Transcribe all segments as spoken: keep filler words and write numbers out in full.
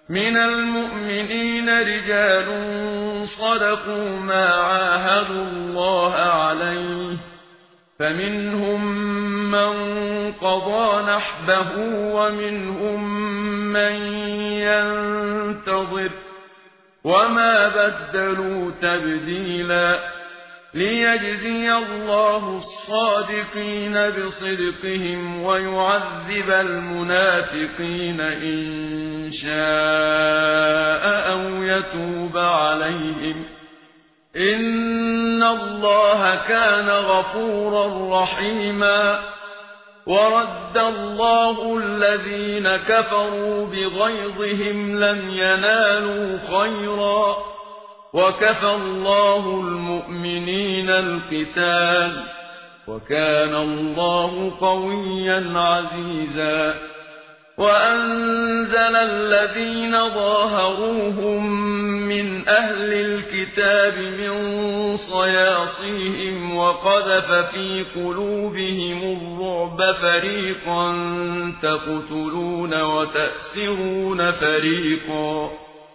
من المؤمنين رجال صدقوا ما عاهدوا الله عليه فمنهم من قضى نحبه ومنهم من ينتظر وما بدلوا تبديلا ليجزي الله الصادقين بصدقهم ويعذب المنافقين إن شاء أو يتوب عليهم إن الله كان غفورا رحيما ورد الله الذين كفروا بغيظهم لم ينالوا خيرا وكفى الله المؤمنين القتال وكان الله قويا عزيزا وأنزل الذين ظاهروهم من أهل الكتاب من صياصيهم وقذف في قلوبهم الرعب فريقا تقتلون وتأسرون فريقا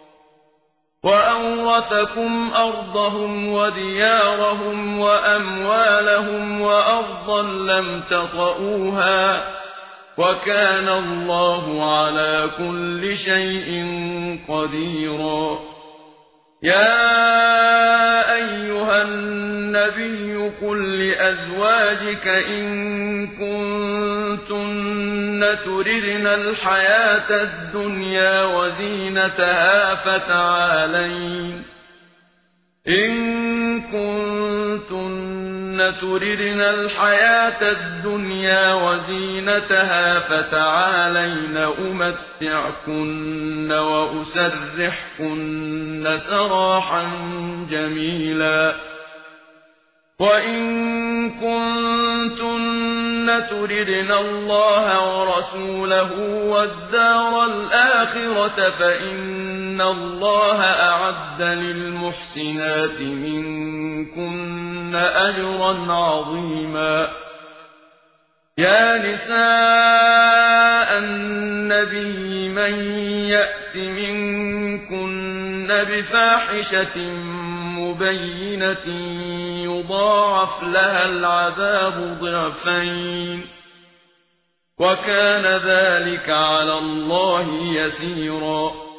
وأورثكم أرضهم وديارهم وأموالهم وأرضا لم تطئوها وكان الله على كل شيء قديرا يا أيها النبي قل لأزواجك إن كنتن تردن الحياة الدنيا وزينتها فتعالين إن كنتن تردن الحياة الدنيا وزينتها فتعالين أمتعكن وأسرحكن سراحا جميلا وإن كنتن تردن الله ورسوله والدار الآخرة فإن الله أعد للمحسنات منكن أجرا عظيما يا نساء النبي من يأت منكن بفاحشة مبينة يضاعف لها العذاب ضعفين وكان ذلك على الله يسيرا